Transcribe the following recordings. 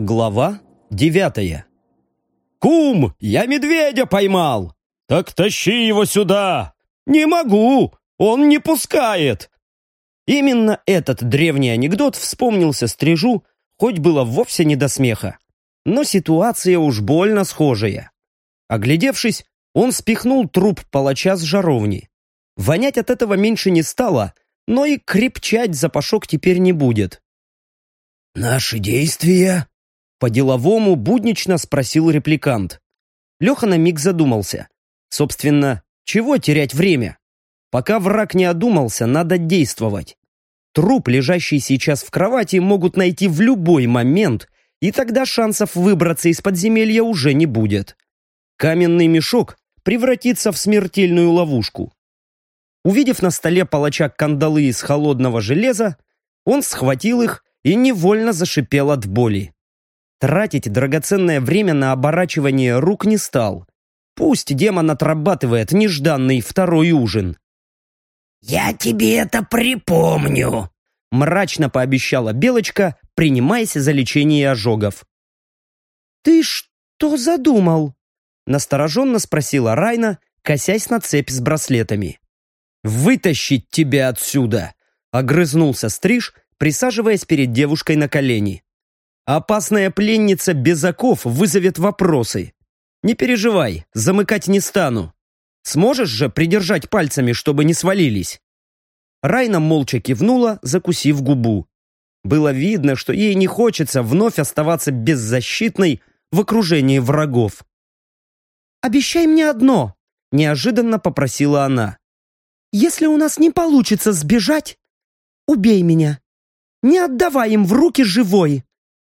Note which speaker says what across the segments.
Speaker 1: Глава 9. «Кум, я медведя поймал!» «Так тащи его сюда!» «Не могу! Он не пускает!» Именно этот древний анекдот вспомнился Стрижу, хоть было вовсе не до смеха. Но ситуация уж больно схожая. Оглядевшись, он спихнул труп палача с жаровни. Вонять от этого меньше не стало, но и крепчать запашок теперь не будет. «Наши действия?» По-деловому буднично спросил репликант. Леха на миг задумался. Собственно, чего терять время? Пока враг не одумался, надо действовать. Труп, лежащий сейчас в кровати, могут найти в любой момент, и тогда шансов выбраться из подземелья уже не будет. Каменный мешок превратится в смертельную ловушку. Увидев на столе палача кандалы из холодного железа, он схватил их и невольно зашипел от боли. Тратить драгоценное время на оборачивание рук не стал. Пусть демон отрабатывает нежданный второй ужин.
Speaker 2: «Я тебе это припомню», —
Speaker 1: мрачно пообещала Белочка, принимаясь за лечение ожогов. «Ты что задумал?» — настороженно спросила Райна, косясь на цепь с браслетами. «Вытащить тебя отсюда!» — огрызнулся Стриж, присаживаясь перед девушкой на колени. «Опасная пленница без оков вызовет вопросы. Не переживай, замыкать не стану. Сможешь же придержать пальцами, чтобы не свалились?» Райна молча кивнула, закусив губу. Было видно, что ей не хочется вновь оставаться беззащитной в окружении врагов. «Обещай мне одно», — неожиданно попросила она. «Если у нас не получится сбежать, убей меня. Не отдавай им в руки живой».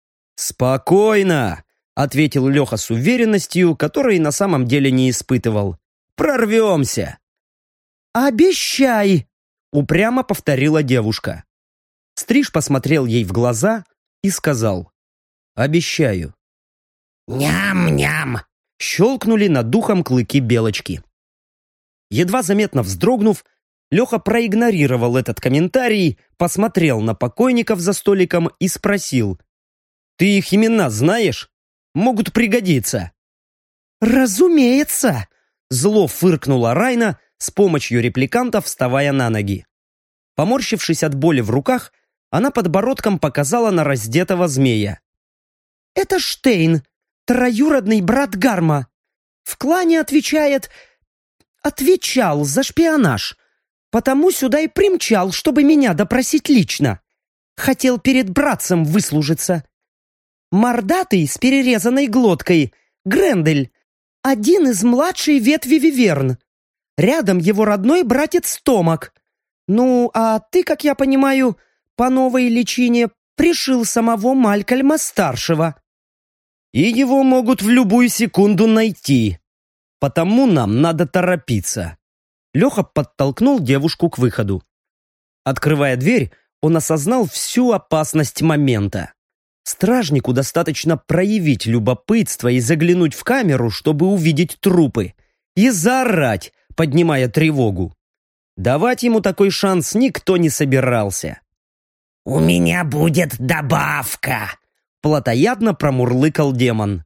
Speaker 1: «Спокойно», — ответил Леха с уверенностью, которой на самом деле не испытывал. «Прорвемся!» «Обещай!» — упрямо повторила девушка. Стриж посмотрел ей в глаза и сказал: «Обещаю».
Speaker 2: «Ням-ням!» —
Speaker 1: щелкнули над духом клыки Белочки. Едва заметно вздрогнув, Леха проигнорировал этот комментарий, посмотрел на покойников за столиком и спросил: «Ты их имена знаешь? Могут пригодиться». «Разумеется!» — зло фыркнула Райна, с помощью репликантов вставая на ноги. Поморщившись от боли в руках, она подбородком показала на раздетого змея. «Это Штейн, троюродный брат Гарма. В клане отвечал за шпионаж. Потому сюда и примчал, чтобы меня допросить лично. Хотел перед братцем выслужиться. Мордатый с перерезанной глоткой, Грендель, один из младшей ветви Виверн. Рядом его родной братец Томак. Ну, а ты, как я понимаю, по новой личине пришил самого Малькольма-старшего. И его могут в любую секунду найти. Потому нам надо торопиться». Леха подтолкнул девушку к выходу. Открывая дверь, он осознал всю опасность момента. Стражнику достаточно проявить любопытство и заглянуть в камеру, чтобы увидеть трупы, и заорать, поднимая тревогу. Давать ему такой шанс никто не собирался.
Speaker 2: «У меня будет добавка», — плотоядно промурлыкал демон.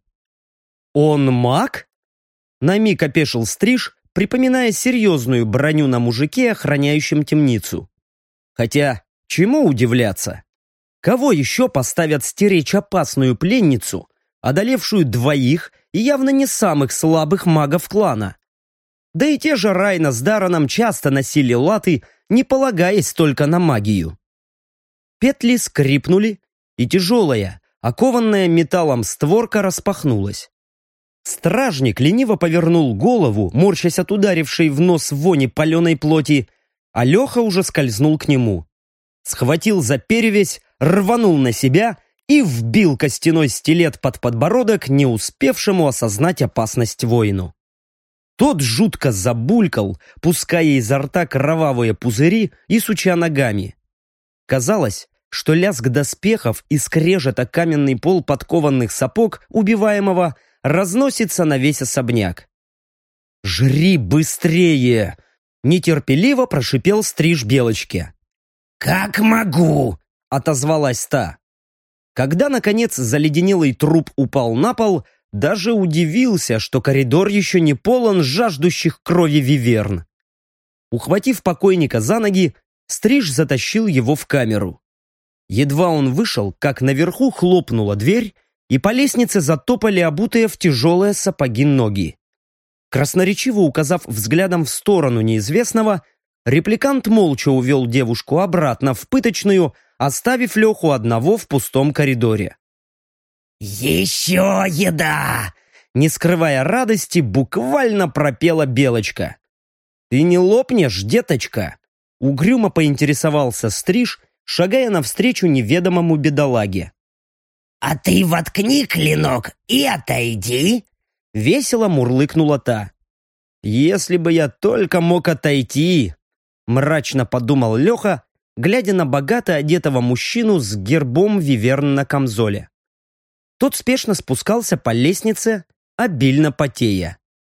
Speaker 1: «Он маг?» На миг опешил Стриж, припоминая серьезную броню на мужике, охраняющем темницу. Хотя, чему удивляться? Кого еще поставят стеречь опасную пленницу, одолевшую двоих и явно не самых слабых магов клана? Да и те же Райна с Дараном часто носили латы, не полагаясь только на магию. Петли скрипнули, и тяжелая, окованная металлом створка распахнулась. Стражник лениво повернул голову, морщась от ударившей в нос вони паленой плоти, а Леха уже скользнул к нему. Схватил за перевязь, рванул на себя и вбил костяной стилет под подбородок, не успевшему осознать опасность воину. Тот жутко забулькал, пуская изо рта кровавые пузыри и суча ногами. Казалось, что лязг доспехов и скрежет о каменный пол подкованных сапог убиваемого разносится на весь особняк. «Жри быстрее!» — нетерпеливо прошипел Стриж Белочке.
Speaker 2: «Как могу!»
Speaker 1: — отозвалась та. Когда, наконец, заледенелый труп упал на пол, даже удивился, что коридор еще не полон жаждущих крови виверн. Ухватив покойника за ноги, Стриж затащил его в камеру. Едва он вышел, как наверху хлопнула дверь, и по лестнице затопали обутые в тяжелые сапоги ноги. Красноречиво указав взглядом в сторону неизвестного, репликант молча увел девушку обратно в пыточную, оставив Леху одного в пустом коридоре.
Speaker 2: «Еще еда!»
Speaker 1: Не скрывая радости, буквально пропела Белочка. «Ты не лопнешь, деточка?» Угрюмо поинтересовался Стриж, шагая навстречу неведомому бедолаге.
Speaker 2: «А ты воткни клинок и отойди!»
Speaker 1: Весело мурлыкнула та. «Если бы я только мог отойти!» Мрачно подумал Леха, глядя на богато одетого мужчину с гербом виверн на камзоле. Тот спешно спускался по лестнице, обильно потея.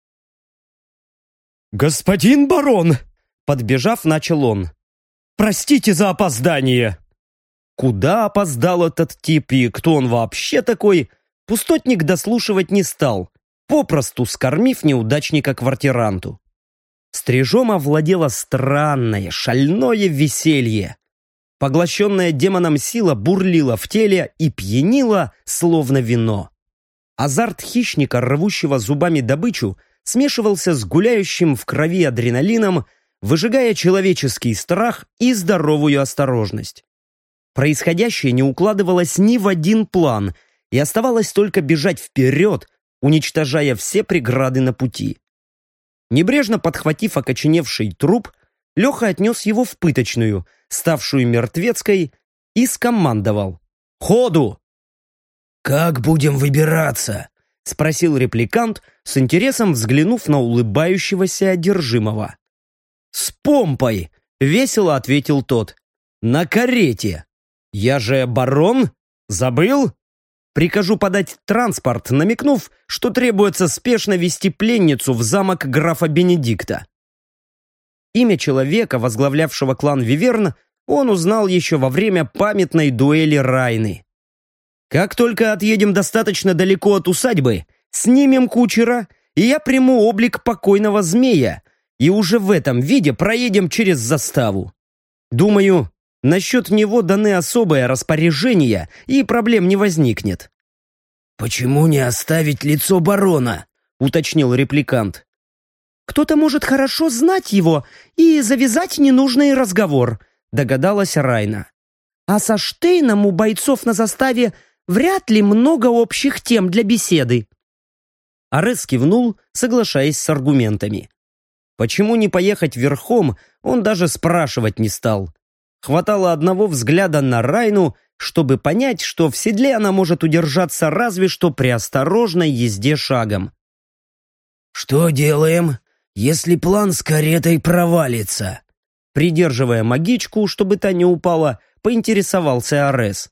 Speaker 1: «Господин барон!» Подбежав, начал он. «Простите за опоздание!» Куда опоздал этот тип и кто он вообще такой, пустотник дослушивать не стал, попросту скормив неудачника квартиранту. Стрижом овладело странное, шальное веселье. Поглощенная демоном сила бурлила в теле и пьянила, словно вино. Азарт хищника, рвущего зубами добычу, смешивался с гуляющим в крови адреналином, выжигая человеческий страх и здоровую осторожность. Происходящее не укладывалось ни в один план, и оставалось только бежать вперед, уничтожая все преграды на пути. Небрежно подхватив окоченевший труп, Леха отнес его в пыточную, ставшую мертвецкой, и скомандовал: «Ходу!»
Speaker 2: «Как будем выбираться?»
Speaker 1: — спросил репликант, с интересом взглянув на улыбающегося одержимого. «С помпой!» — весело ответил тот. «На карете! Я же барон? Забыл? Прикажу подать транспорт, намекнув, что требуется спешно вести пленницу в замок графа Бенедикта». Имя человека, возглавлявшего клан Виверн, он узнал еще во время памятной дуэли Райны. «Как только отъедем достаточно далеко от усадьбы, снимем кучера, и я приму облик покойного змея, и уже в этом виде проедем через заставу. Думаю, насчет него даны особые распоряжения, и проблем не возникнет».
Speaker 2: «Почему не оставить лицо барона?»
Speaker 1: — уточнил репликант.
Speaker 3: «Кто-то может хорошо знать его и завязать ненужный разговор», — догадалась Райна. «А со Штейном у бойцов на заставе вряд ли много общих тем для беседы».
Speaker 1: Арес кивнул, соглашаясь с аргументами. Почему не поехать верхом, он даже спрашивать не стал. Хватало одного взгляда на Райну, чтобы понять, что в седле она может удержаться разве что при осторожной езде шагом.
Speaker 2: «Что делаем, если план с каретой провалится?»
Speaker 1: Придерживая магичку, чтобы та не упала, поинтересовался Арес.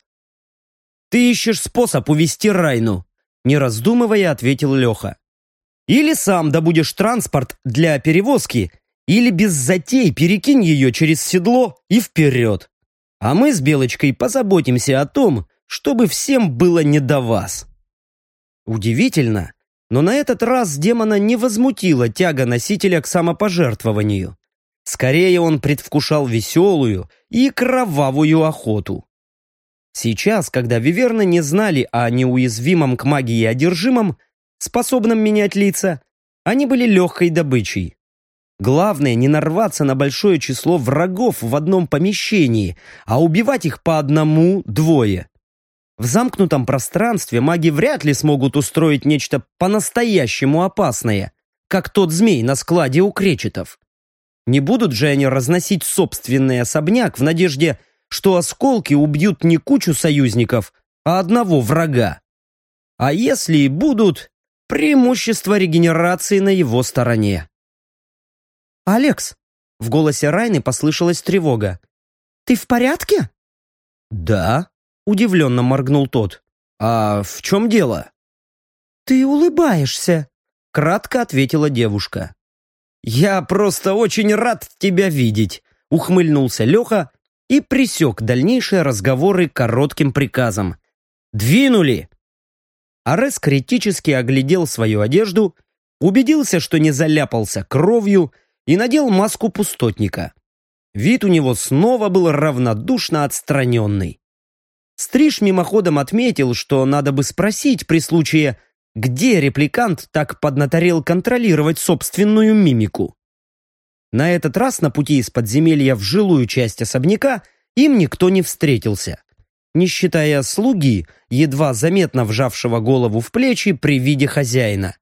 Speaker 1: «Ты ищешь способ увести Райну», — не раздумывая ответил Леха. «Или сам добудешь транспорт для перевозки, или без затей перекинь ее через седло и вперед. А мы с Белочкой позаботимся о том, чтобы всем было не до вас». Удивительно, но на этот раз демона не возмутила тяга носителя к самопожертвованию. Скорее он предвкушал веселую и кровавую охоту. Сейчас, когда виверны не знали о неуязвимом к магии одержимом, способном менять лица, они были легкой добычей. Главное не нарваться на большое число врагов в одном помещении, а убивать их по одному-двое. В замкнутом пространстве маги вряд ли смогут устроить нечто по-настоящему опасное, как тот змей на складе у кречетов. Не будут же они разносить собственный особняк в надежде, что осколки убьют не кучу союзников, а одного врага. А если и будут, преимущество регенерации на его стороне.
Speaker 3: «Алекс!» — в голосе Райны послышалась тревога. «Ты в порядке?»
Speaker 1: «Да», — удивленно моргнул тот. «А в чем дело?»
Speaker 3: «Ты улыбаешься», —
Speaker 1: кратко ответила девушка. «Я просто очень рад тебя видеть», — ухмыльнулся Леха и пресек дальнейшие разговоры коротким приказом. Двинули!»
Speaker 3: Арес критически оглядел свою одежду, убедился, что не заляпался кровью, и надел маску пустотника. Вид у него снова был равнодушно отстраненный. Стриж мимоходом отметил, что надо бы спросить при случае, где репликант так поднаторел контролировать собственную мимику. На этот раз на пути из подземелья в жилую часть особняка им никто не встретился, не считая слуги, едва заметно вжавшего голову в плечи при виде хозяина.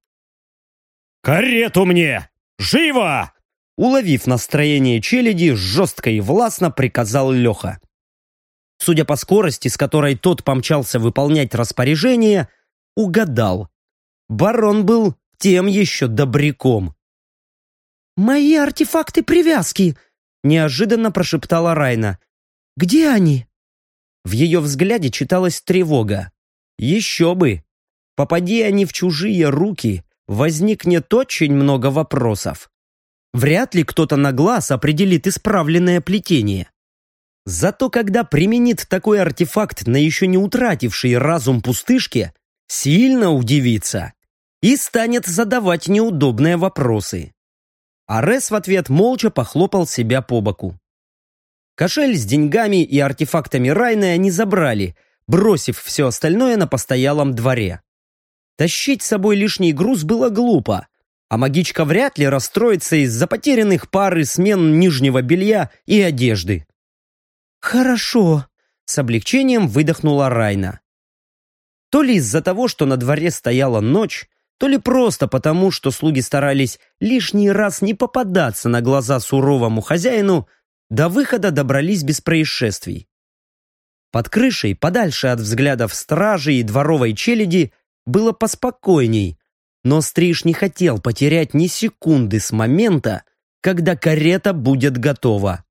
Speaker 1: «Карету мне! Живо!»
Speaker 3: Уловив настроение челяди, жестко и властно приказал Леха. Судя по скорости, с которой тот помчался выполнять распоряжение, угадал. Барон был тем еще добряком. «Мои артефакты привязки!» — неожиданно прошептала Райна. «Где они?» В ее взгляде читалась тревога. Еще бы! Попади они в чужие руки, возникнет очень много вопросов. Вряд ли кто-то на глаз определит исправленное плетение. Зато когда применит такой артефакт на еще не утративший разум пустышке, сильно удивится и станет задавать неудобные вопросы. Арес в ответ молча похлопал себя по боку. Кошель с деньгами и артефактами Райны они забрали, бросив все остальное на постоялом дворе. Тащить с собой лишний груз было глупо, а магичка вряд ли расстроится из-за потерянных пары смен нижнего белья и одежды. «Хорошо», — с облегчением выдохнула Райна. То ли из-за того, что на дворе стояла ночь, то ли просто потому, что слуги старались лишний раз не попадаться на глаза суровому хозяину, до выхода добрались без происшествий. Под крышей, подальше от взглядов стражи и дворовой челяди, было поспокойней, но Стриж не хотел потерять ни секунды с момента, когда карета будет готова.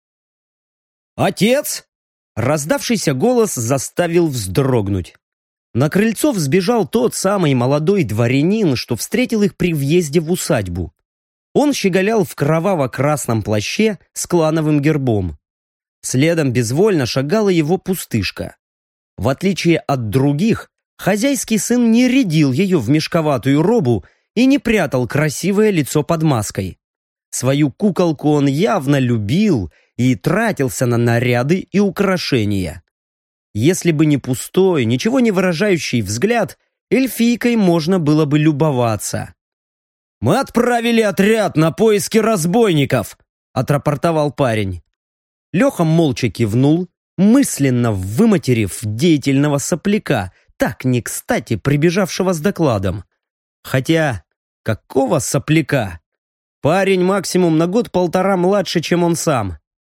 Speaker 3: «Отец!» — раздавшийся голос заставил вздрогнуть. На крыльцо взбежал тот самый молодой дворянин, что встретил их при въезде в усадьбу. Он щеголял в кроваво-красном плаще с клановым гербом. Следом безвольно шагала его пустышка. В отличие от других, хозяйский сын не рядил ее в мешковатую робу и не прятал красивое лицо под маской. Свою куколку он явно любил и тратился на наряды и украшения. Если бы не пустой, ничего не выражающий взгляд, эльфийкой можно было бы любоваться. «Мы отправили отряд на поиски разбойников», — отрапортовал парень. Леха молча кивнул, мысленно выматерив деятельного сопляка, так не кстати прибежавшего с докладом. Хотя, какого сопляка? Парень максимум на год-полтора младше, чем он сам.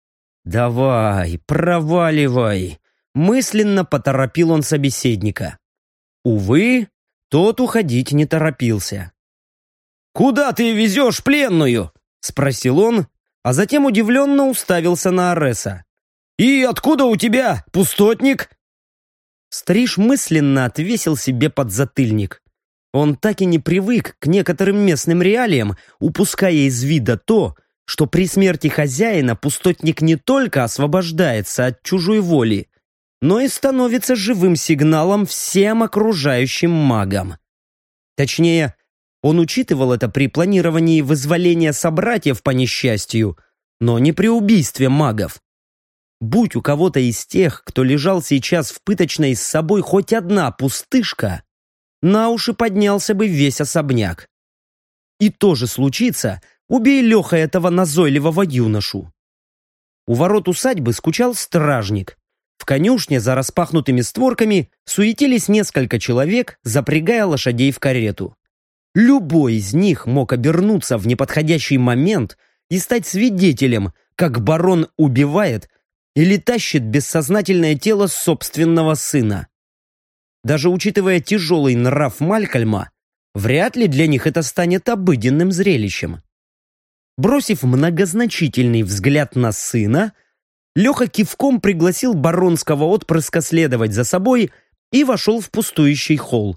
Speaker 3: «Давай, проваливай», — мысленно поторопил он собеседника. Увы, тот уходить не торопился. «Куда ты везешь пленную?» — спросил он, а затем удивленно уставился на Ареса. «И откуда у тебя пустотник?» Стриж мысленно отвесил себе подзатыльник. Он так и не привык к некоторым местным реалиям, упуская из вида то, что при смерти хозяина пустотник не только освобождается от чужой воли, но и становится живым сигналом всем окружающим магам. Точнее, он учитывал это при планировании вызволения собратьев по несчастью, но не при убийстве магов. Будь у кого-то из тех, кто лежал сейчас в пыточной с собой хоть одна пустышка, на уши поднялся бы весь особняк. И то же случится, убей Леха этого назойливого юношу. У ворот усадьбы скучал стражник. В конюшне за распахнутыми створками суетились несколько человек, запрягая лошадей в карету. Любой из них мог обернуться в неподходящий момент и стать свидетелем, как барон убивает или тащит бессознательное тело собственного сына. Даже учитывая тяжелый нрав Малькольма, вряд ли для них это станет обыденным зрелищем. Бросив многозначительный взгляд на сына, Леха кивком пригласил баронского отпрыска следовать за собой и вошел в пустующий холл.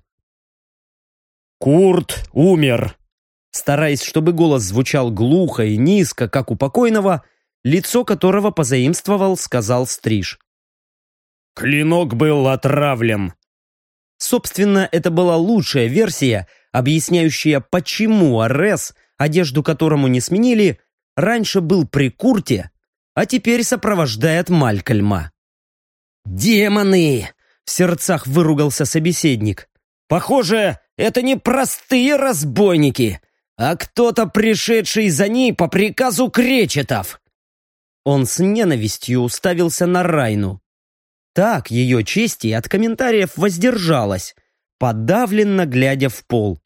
Speaker 1: «Курт умер!»
Speaker 3: Стараясь, чтобы голос звучал глухо и низко, как у покойного, лицо которого позаимствовал, сказал Стриж.
Speaker 1: «Клинок был отравлен. Собственно, это была лучшая версия, объясняющая, почему Арес, одежду которому не сменили, раньше был при Курте, а теперь сопровождает Малькольма. «Демоны!» — в сердцах выругался собеседник. «Похоже, это не простые разбойники, а кто-то, пришедший за ней по приказу кречетов!» Он с ненавистью уставился на Райну. Так ее чести от комментариев воздержалась, подавленно глядя в пол.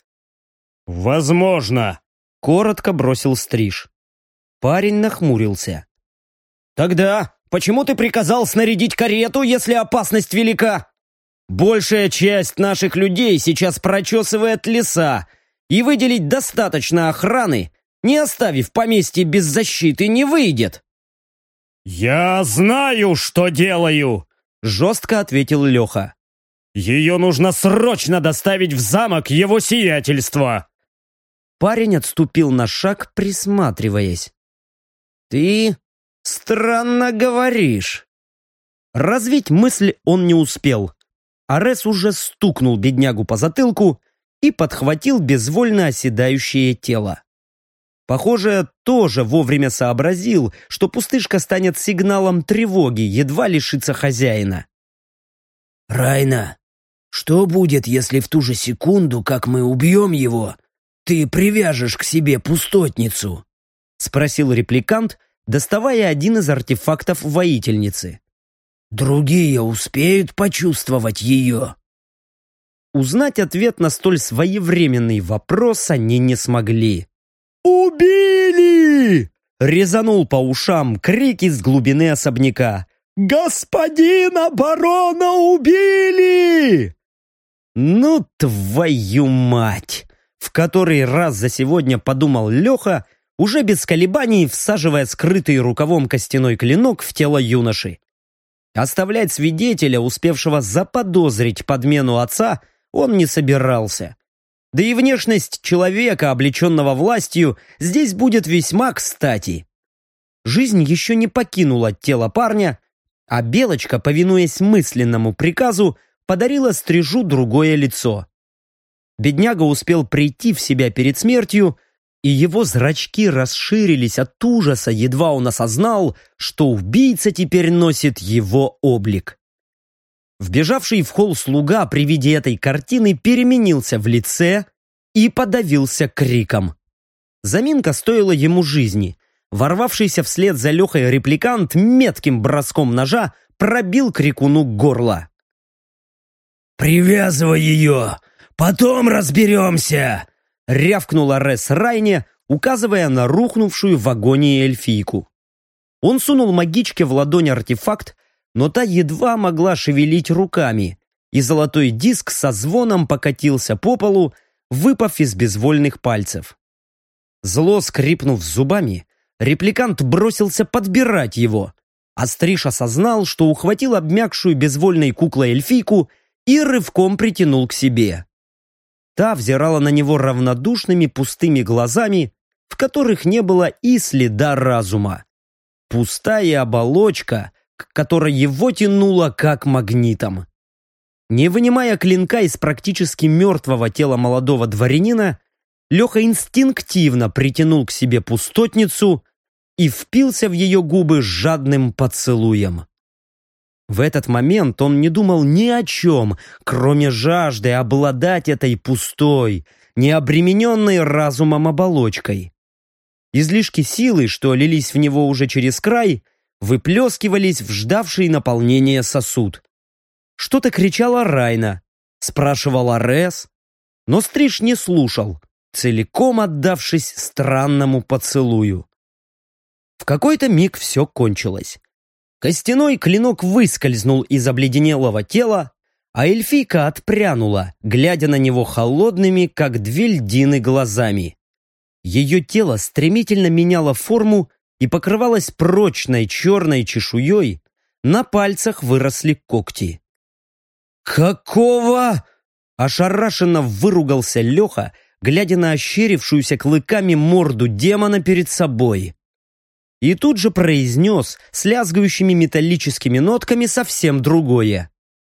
Speaker 4: «Возможно», —
Speaker 1: коротко бросил Стриж. Парень нахмурился. «Тогда почему ты приказал снарядить карету, если опасность велика? Большая часть наших людей сейчас прочесывает леса, и выделить достаточно охраны, не оставив поместье без защиты, не выйдет».
Speaker 4: «Я знаю, что делаю!» —
Speaker 1: жестко ответил Леха.
Speaker 4: «Ее нужно срочно доставить в замок его сиятельства!»
Speaker 1: Парень отступил на шаг, присматриваясь. «Ты странно говоришь». Развить мысль он не успел. Арес уже стукнул беднягу по затылку и подхватил безвольно оседающее тело. Похоже, тоже вовремя сообразил, что пустышка станет сигналом тревоги, едва лишится хозяина.
Speaker 2: «Райна, что будет, если в ту же секунду, как мы убьем его, ты привяжешь к себе пустотницу?»
Speaker 1: — спросил репликант, доставая один из артефактов воительницы.
Speaker 2: «Другие успеют почувствовать ее?»
Speaker 1: Узнать ответ на столь своевременный вопрос они не смогли.
Speaker 4: «Убили!»
Speaker 1: — резанул по ушам крик из глубины особняка.
Speaker 4: «Господина барона убили!»
Speaker 1: «Ну, твою мать!» — в который раз за сегодня подумал Леха, уже без колебаний всаживая скрытый рукавом костяной клинок в тело юноши. Оставлять свидетеля, успевшего заподозрить подмену отца, он не собирался. Да и внешность человека, облеченного властью, здесь будет весьма кстати. Жизнь еще не покинула тело парня, а Белочка, повинуясь мысленному приказу, подарила Стрижу другое лицо. Бедняга успел прийти в себя перед смертью, и его зрачки расширились от ужаса, едва он осознал, что убийца теперь носит его облик. Вбежавший в холл слуга при виде этой картины переменился в лице и подавился криком. Заминка стоила ему жизни. Ворвавшийся вслед за Лехой репликант метким броском ножа пробил крикуну горло.
Speaker 2: «Привязывай ее! Потом разберемся!» —
Speaker 1: рявкнул Арес Райне, указывая на рухнувшую в агонии эльфийку. Он сунул магичке в ладонь артефакт, но та едва могла шевелить руками, и золотой диск со звоном покатился по полу, выпав из безвольных пальцев. Зло скрипнув зубами, репликант бросился подбирать его, а Стриж осознал, что ухватил обмякшую безвольной куклой эльфийку и рывком притянул к себе. Та взирала на него равнодушными пустыми глазами, в которых не было и следа разума. Пустая оболочка, к которой его тянуло как магнитом. Не вынимая клинка из практически мертвого тела молодого дворянина, Леха инстинктивно притянул к себе пустотницу и впился в ее губы жадным поцелуем. В этот момент он не думал ни о чем, кроме жажды обладать этой пустой, необремененной разумом оболочкой. Излишки силы, что лились в него уже через край, выплескивались в ждавший наполнения сосуд. Что-то кричала Райна, спрашивал Арес, но Стриж не слушал, целиком отдавшись странному поцелую. В какой-то миг все кончилось. Костяной клинок выскользнул из обледенелого тела, а эльфийка отпрянула, глядя на него холодными, как две льдины, глазами. Ее тело стремительно меняло форму и покрывалось прочной черной чешуей, на пальцах выросли когти. «Какого?» – ошарашенно выругался Леха, глядя на ощерившуюся клыками морду демона перед собой. И тут же произнес с лязгающими металлическими нотками совсем другое.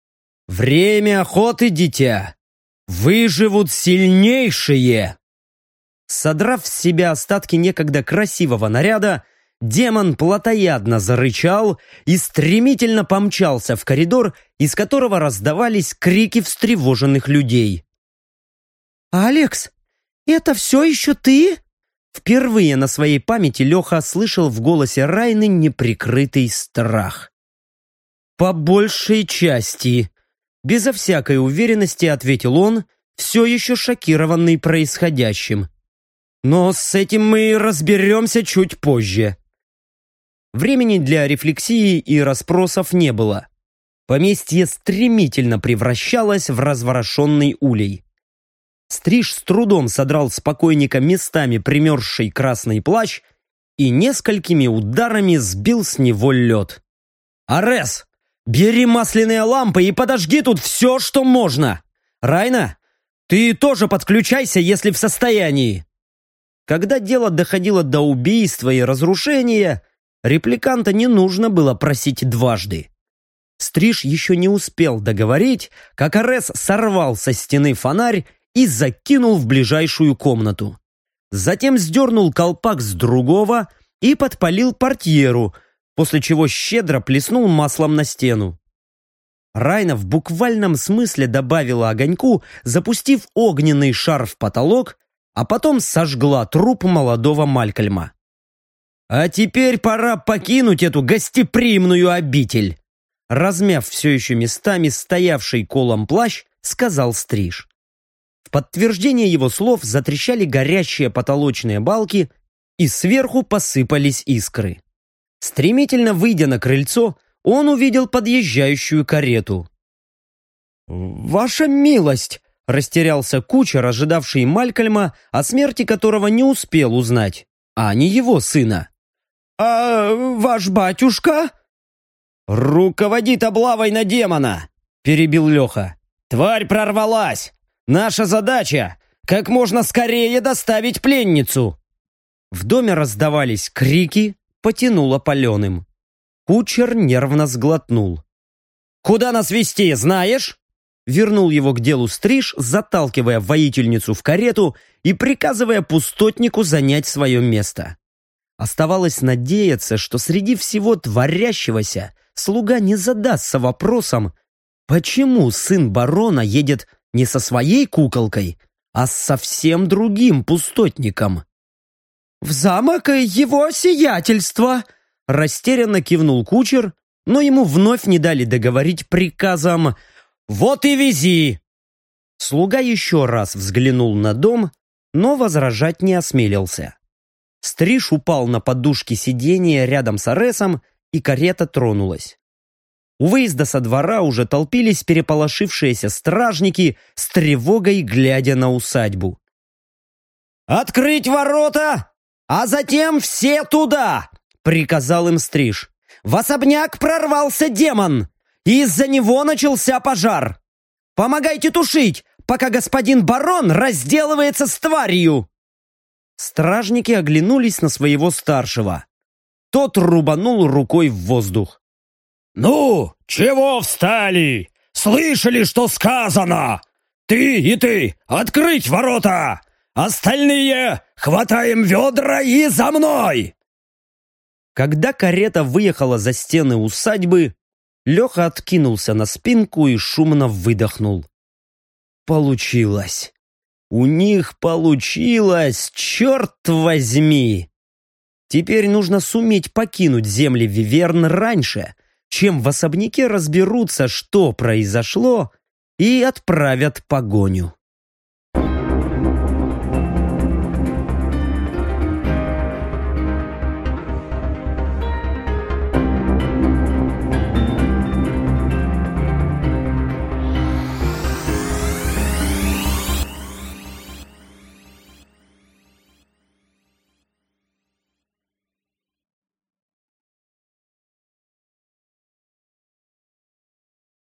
Speaker 1: Время охоты, дитя. Выживут сильнейшие. Содрав с себя остатки некогда красивого наряда, демон плотоядно зарычал и стремительно помчался в коридор, из которого раздавались крики встревоженных людей.
Speaker 3: «Алекс, это все еще ты?» Впервые на своей памяти Леха слышал в голосе Райны неприкрытый страх.
Speaker 1: «По большей части», — безо всякой уверенности ответил он, все еще шокированный происходящим. «Но с этим мы разберемся чуть позже». Времени для рефлексии и расспросов не было. Поместье стремительно превращалось в разворошенный улей. Стриж с трудом содрал с покойника местами примерзший красный плащ и несколькими ударами сбил с него лед. «Арес, бери масляные лампы и подожги тут все, что можно! Райна, ты тоже подключайся, если в состоянии!» Когда дело доходило до убийства и разрушения, репликанта не нужно было просить дважды. Стриж еще не успел договорить, как Арес сорвал со стены фонарь и закинул в ближайшую комнату. Затем сдернул колпак с другого и подпалил портьеру, после чего щедро плеснул маслом на стену. Райна в буквальном смысле добавила огоньку, запустив огненный шар в потолок, а потом сожгла труп молодого Малькольма. «А теперь пора покинуть эту гостеприимную обитель», размяв все еще местами стоявший колом плащ, сказал Стриж. В подтверждение его слов затрещали горящие потолочные балки, и сверху посыпались искры. Стремительно выйдя на крыльцо, он увидел подъезжающую карету. «Ваша милость!» — растерялся кучер, ожидавший Малькольма, о смерти которого не успел узнать, а не его сына. «А ваш батюшка?» «Руководит облавой на демона!» — перебил Леха. «Тварь прорвалась! Наша задача — как можно скорее доставить пленницу!» В доме раздавались крики, потянуло паленым. Кучер нервно сглотнул. «Куда нас везти, знаешь?» Вернул его к делу Стриж, заталкивая воительницу в карету и приказывая пустотнику занять свое место. Оставалось надеяться, что среди всего творящегося слуга не задастся вопросом, почему сын барона едет не со своей куколкой, а с совсем другим пустотником. «В замок его сиятельства!» Растерянно кивнул кучер, но ему вновь не дали договорить приказом «Вот и вези!». Слуга еще раз взглянул на дом, но возражать не осмелился. Стриж упал на подушки сиденья рядом с Аресом, и карета тронулась. У выезда со двора уже толпились переполошившиеся стражники с тревогой, глядя на усадьбу. «Открыть ворота, а затем все туда!» — приказал им Стриж. «В особняк прорвался демон, и из-за него начался пожар. Помогайте тушить, пока господин барон разделывается с тварью!» Стражники оглянулись на своего старшего. Тот рубанул рукой в воздух.
Speaker 4: «Ну, чего встали? Слышали, что сказано? Ты и ты, открыть ворота! Остальные хватаем ведра и за мной!»
Speaker 1: Когда карета выехала за стены усадьбы, Леха откинулся на спинку и шумно выдохнул. Получилось. У них получилось, черт возьми! Теперь нужно суметь покинуть земли Виверн раньше, чем в особняке разберутся, что произошло, и отправят погоню.